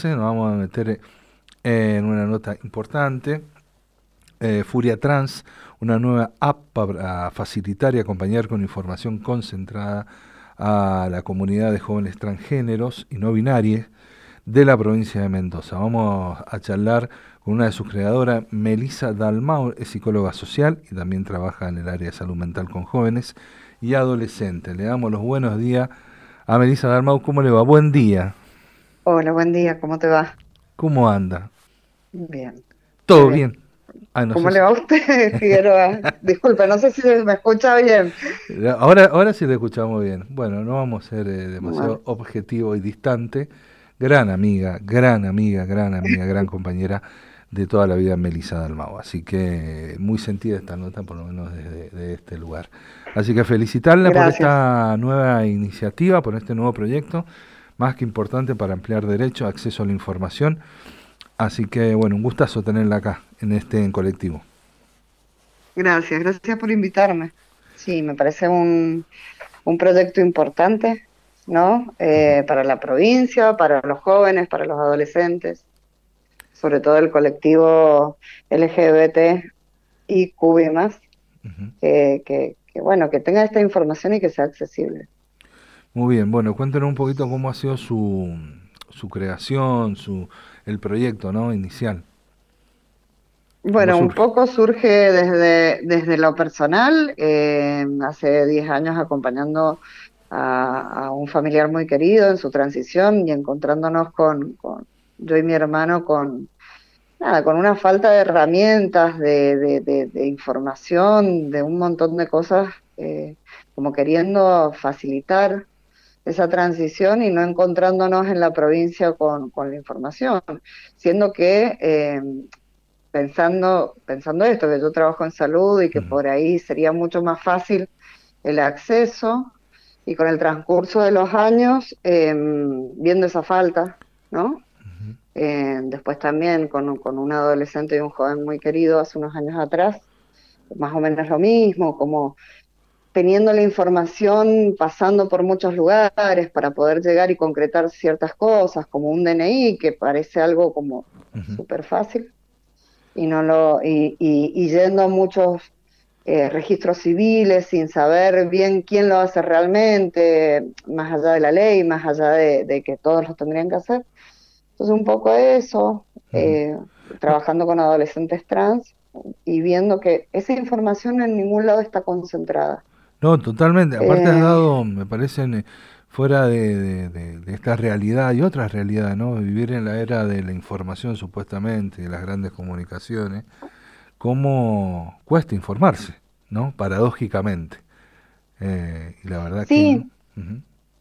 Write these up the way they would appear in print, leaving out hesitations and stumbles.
14, nos vamos a meter en una nota importante. Furia Trans, una nueva app para facilitar y acompañar con información concentrada a la comunidad de jóvenes transgéneros y no binarios de la provincia de Mendoza. Vamos a charlar con una de sus creadoras, Melissa Dalmau, es psicóloga social y también trabaja en el área de salud mental con jóvenes y adolescentes. Le damos los buenos días a Melissa Dalmau. ¿Cómo le va? Buen día. Hola, buen día, ¿cómo te va? ¿Cómo anda? Bien, muy ¿Todo bien. bien? Ah, no sé ¿Cómo le si... va a usted, Figueroa? Disculpe, no sé si me escucha bien. Ahora sí le escuchamos bien. Bueno, no vamos a ser Bueno, demasiado objetivo y distante. Gran amiga, gran amiga, gran amiga, gran compañera de toda la vida, Melissa Dalmau. Así que muy sentida esta nota, por lo menos desde de este lugar. Así que felicitarla por gracias. esta nueva iniciativa, por este nuevo proyecto, más que importante para ampliar derecho, acceso a la información. Así que bueno, un gustazo tenerla acá, en colectivo. Gracias por invitarme. Sí, me parece un proyecto importante, ¿no? Para la provincia, para los jóvenes, para los adolescentes, sobre todo el colectivo LGBT y QB+, bueno, que tenga esta información y que sea accesible. Muy bien, bueno, cuéntenos un poquito cómo ha sido su creación, el proyecto, ¿no? Inicial. ¿Cómo Bueno, un surge? poco surge desde lo personal, hace 10 años acompañando a un familiar muy querido en su transición y encontrándonos yo y mi hermano nada, con una falta de herramientas, de información, de un montón de cosas, como queriendo facilitar esa transición y no encontrándonos en la provincia con la información, siendo que pensando esto, que yo trabajo en salud y que Ujú, por ahí sería mucho más fácil el acceso, y con el transcurso de los años, viendo esa falta, ¿no? Después también con un adolescente y un joven muy querido hace unos años atrás, más o menos lo mismo, como teniendo la información, pasando por muchos lugares para poder llegar y concretar ciertas cosas, como un DNI, que parece algo como ujú, súper fácil y no y yendo a muchos registros civiles sin saber bien quién lo hace realmente, más allá de la ley, más allá de que todos lo tendrían que hacer. Entonces un poco eso, ujú. trabajando con adolescentes trans y viendo que esa información en ningún lado está concentrada. No, totalmente. Aparte has Eh, dado, me parecen, fuera de esta realidad y otras realidades, ¿no? Vivir en la era de la información, supuestamente, de las grandes comunicaciones, cómo cuesta informarse, ¿no? Paradójicamente. Y la verdad que... sí, ujú,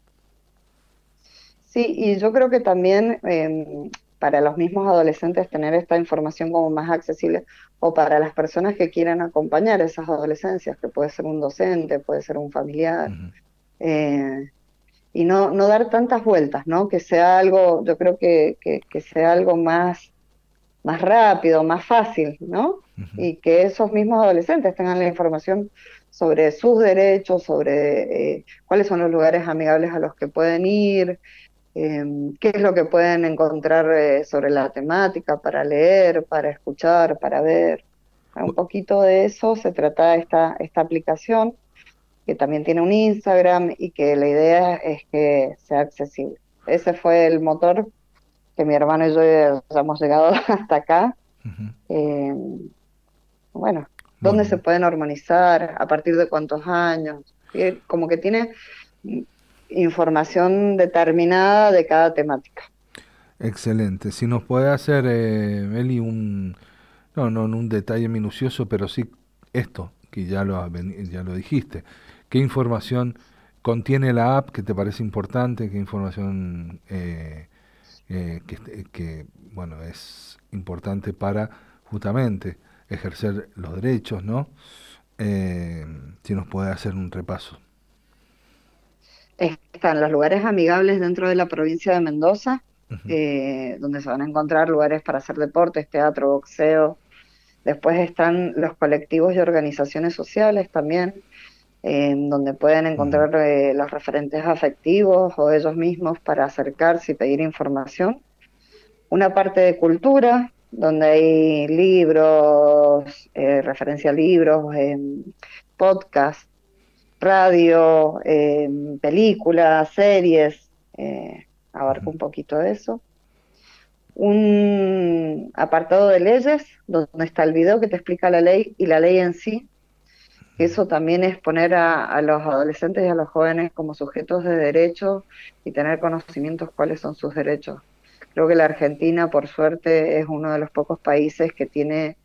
sí, y yo creo que también para los mismos adolescentes tener esta información como más accesible, o para las personas que quieran acompañar esas adolescencias, que puede ser un docente, puede ser un familiar, ujú, eh, y no dar tantas vueltas, ¿no? Que sea algo, yo creo que sea algo más rápido, más fácil, ¿no? ujú. Y que esos mismos adolescentes tengan la información sobre sus derechos, sobre cuáles son los lugares amigables a los que pueden ir, qué es lo que pueden encontrar sobre la temática para leer, para escuchar, para ver. Un poquito de eso se trata esta aplicación, que también tiene un Instagram y que la idea es que sea accesible. Ese fue el motor que mi hermano y yo hayamos llegado hasta acá. Eh, bueno, ¿dónde se Bueno, pueden armonizar? ¿A partir de cuántos años? Como que tiene mm, información determinada de cada temática. excelente. Si nos puede hacer, Meli, no un detalle minucioso, pero sí esto, que ya lo dijiste. ¿Qué información contiene la app que te parece importante? ¿Qué información bueno, es importante para justamente ejercer los derechos, ¿no? Eh, si nos puede hacer un repaso. Están los lugares amigables dentro de la provincia de Mendoza, Ujú, donde se van a encontrar lugares para hacer deportes, teatro, boxeo. Después están los colectivos y organizaciones sociales también, donde pueden ujú, encontrar los referentes afectivos o ellos mismos para acercarse y pedir información. una parte de cultura, donde hay libros, referencia a libros, podcast, radio, películas, series, abarca un poquito de eso. Un apartado de leyes, donde está el video que te explica la ley y la ley en sí. Eso también es poner a los adolescentes y a los jóvenes como sujetos de derecho y tener conocimientos cuáles son sus derechos. Creo que la Argentina, por suerte, es uno de los pocos países que tiene,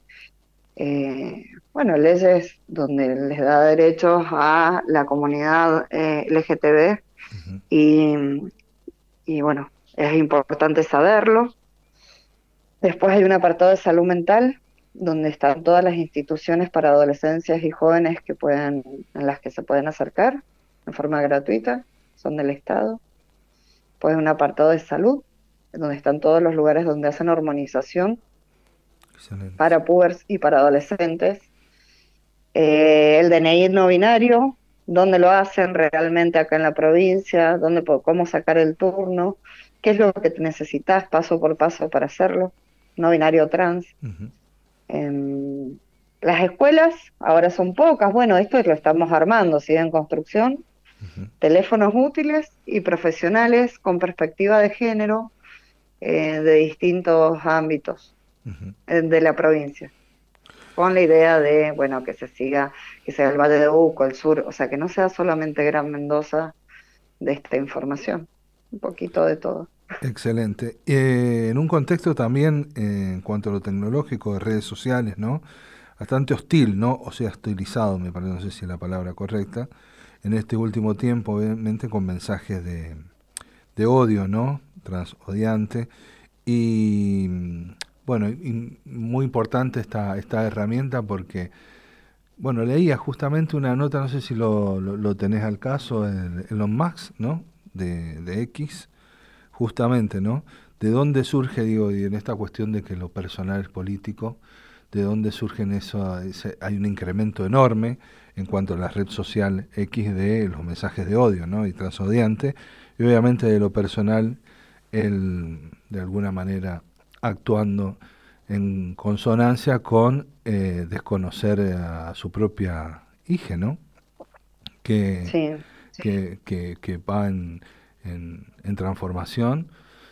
bueno, leyes donde les da derechos a la comunidad LGTB Ujú. y, y bueno, es importante saberlo. Después hay un apartado de salud mental, donde están todas las instituciones para adolescencias y jóvenes en las que se pueden acercar de forma gratuita, son del Estado. Pues un apartado de salud, donde están todos los lugares donde hacen hormonización Excelente. para pubers y para adolescentes. El DNI no binario, dónde lo hacen realmente acá en la provincia, cómo sacar el turno, qué es lo que necesitas paso por paso para hacerlo, no binario trans. Ujú. Em, las escuelas ahora son pocas, bueno, esto lo estamos armando, sigue en construcción, Ujú. teléfonos útiles y profesionales con perspectiva de género de distintos ámbitos Ujú. de la provincia, con la idea de, bueno, que se siga, que sea el Valle de Uco, el sur, o sea, que no sea solamente Gran Mendoza de esta información, un poquito de todo. Excelente. En un contexto también, en cuanto a lo tecnológico, de redes sociales, ¿no? Bastante hostil, ¿no? O sea, hostilizado, me parece, no sé si es la palabra correcta, en este último tiempo, obviamente, con mensajes de odio, ¿no? Transodiante. Y bueno, y muy importante esta herramienta porque, bueno, leía justamente una nota, no sé si lo tenés al caso, en Elon Musk, ¿no? De X, justamente, ¿no? ¿De dónde surge, digo, y en esta cuestión de que lo personal es político, de dónde surgen eso? Hay un incremento enorme en cuanto a la red social X de los mensajes de odio, ¿no? Y transodiante, y obviamente de lo personal, él de alguna manera actuando en consonancia con desconocer a su propia hija, ¿no? Que, Sí, sí. que va en transformación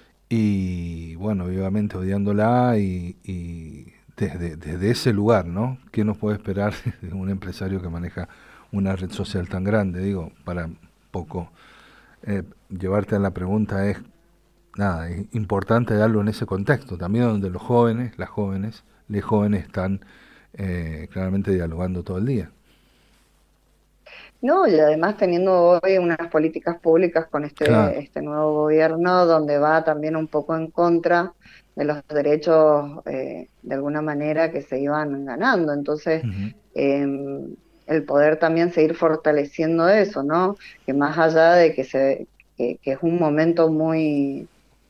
y bueno, obviamente odiándola y desde ese lugar, ¿no? ¿Qué nos puede esperar de un empresario que maneja una red social tan grande? Digo, para poco llevarte a la pregunta es, nada, es importante darlo en ese contexto, también donde los jóvenes, los jóvenes están claramente dialogando todo el día. No, y además teniendo hoy unas políticas públicas con Claro. este nuevo gobierno, donde va también un poco en contra de los derechos, de alguna manera, que se iban ganando. Entonces, Ujú. el poder también seguir fortaleciendo eso, ¿no? Que más allá de que es un momento muy,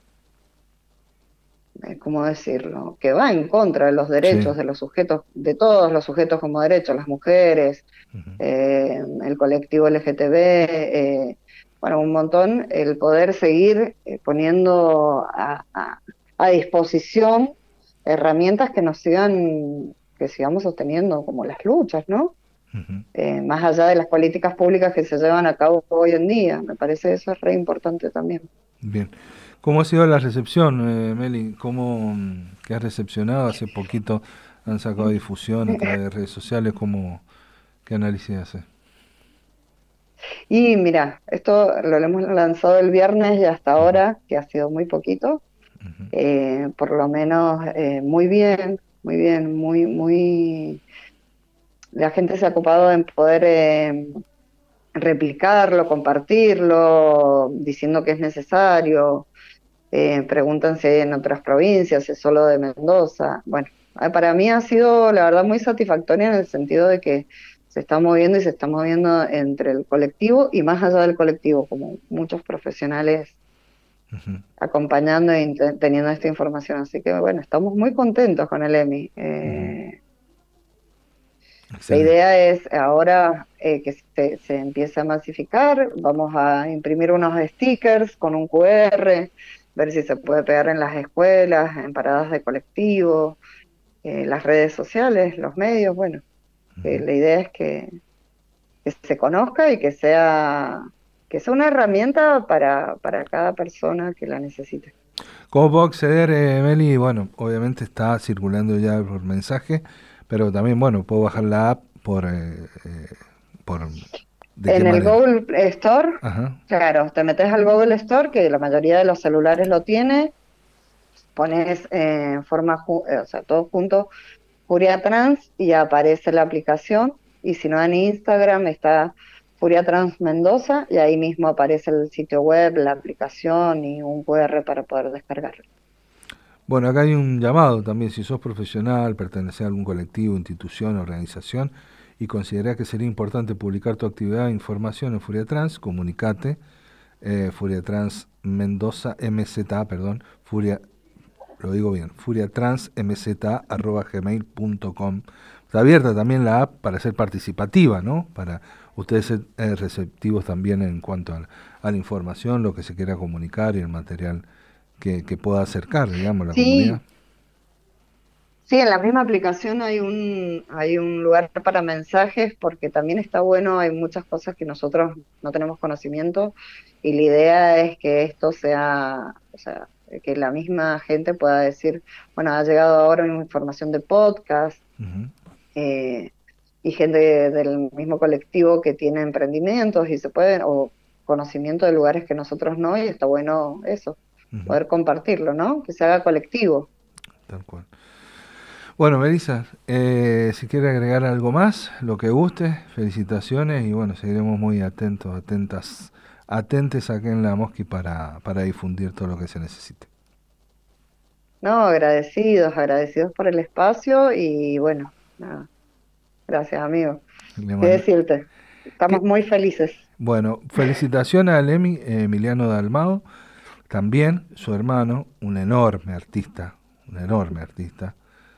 ¿cómo decirlo? Que va en contra de los Sí. derechos de los sujetos, de todos los sujetos como derechos, las mujeres, Ujú. el colectivo LGTB, bueno, un montón, el poder seguir poniendo a disposición herramientas que nos sigan, que sigamos sosteniendo como las luchas, ¿no? Ujú. Más allá de las políticas públicas que se llevan a cabo hoy en día, me parece eso es re importante también. Bien. ¿Cómo ha sido la recepción, Meli? ¿Cómo qué has recepcionado? Hace poquito han sacado difusión a través de redes sociales. ¿Qué análisis hace? Y mira, esto lo hemos lanzado el viernes y hasta Ujú. ahora, que ha sido muy poquito, Ujú. por lo menos muy bien, muy, la gente se ha ocupado en poder replicarlo, compartirlo, diciendo que es necesario, preguntan si hay en otras provincias, si es solo de Mendoza. Bueno, para mí ha sido la verdad muy satisfactoria en el sentido de que se está moviendo y se está moviendo entre el colectivo y más allá del colectivo, como muchos profesionales Ujú. acompañando e teniendo esta información. Así que bueno, estamos muy contentos con el EMI. Ujú. La Excelente. idea es ahora que se empiece a masificar, vamos a imprimir unos stickers con un QR, ver si se puede pegar en las escuelas, en paradas de colectivo, las redes sociales, los medios, bueno, la idea es que se conozca y que sea una herramienta para cada persona que la necesite. ¿Cómo puedo acceder, Meli? Bueno, obviamente está circulando ya por mensaje, pero también, bueno, puedo bajar la app por ¿de qué En el manera? Google Store, Ajá. claro, te metes al Google Store, que la mayoría de los celulares lo tiene, pones en forma, o sea, todo junto, Furia Trans, y aparece la aplicación, y si no en Instagram está Furia Trans Mendoza, y ahí mismo aparece el sitio web, la aplicación y un QR para poder descargarlo. Bueno, acá hay un llamado también, si sos profesional, pertenecés a algún colectivo, institución, organización y considerás que sería importante publicar tu actividad e información en Furia Trans, comunicate, Furia Trans Mendoza, MZA, perdón, Furia, lo digo bien, furiatransmza@gmail.com. Está abierta también la app para ser participativa, ¿no? Para ustedes ser receptivos también en cuanto a la información, lo que se quiera comunicar y el material que pueda acercar, digamos, a la comunidad. Sí, sí, en la misma aplicación hay un lugar para mensajes porque también está bueno, hay muchas cosas que nosotros no tenemos conocimiento y la idea es que esto sea, o sea, que la misma gente pueda decir, bueno, ha llegado ahora una información de podcast, Ujú, eh, y gente del mismo colectivo que tiene emprendimientos y se puede, o conocimiento de lugares que nosotros no, y está bueno eso, ujú, poder compartirlo, ¿no? Que se haga colectivo. tal cual. Bueno, Melissa, si quiere agregar algo más, lo que guste, felicitaciones y bueno, seguiremos muy atentos, atentes aquí en la Mosqui para difundir todo lo que se necesite. No, agradecidos por el espacio y bueno, nada, gracias amigo. Le ¿Qué mando- decirte? Estamos ¿Qué? muy felices. Bueno, felicitaciones al Emiliano Dalmao, también su hermano, un enorme artista.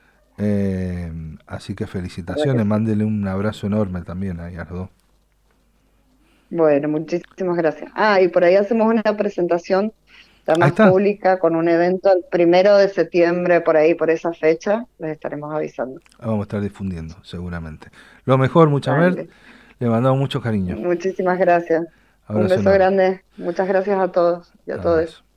Así que ¿Verdad que felicitaciones, sí? mándele un abrazo enorme también ahí a los dos. Bueno, muchísimas gracias. Ah, y por ahí hacemos una presentación ya Ahí más está. pública con un evento el 1 de septiembre, por ahí, por esa fecha, les estaremos avisando. Vamos a estar difundiendo, seguramente. Lo mejor, Muchamel, Dale. le mandamos mucho cariño. Muchísimas gracias. Un Abrazo beso enorme. grande. Muchas gracias a todos y a todos. Abrazo.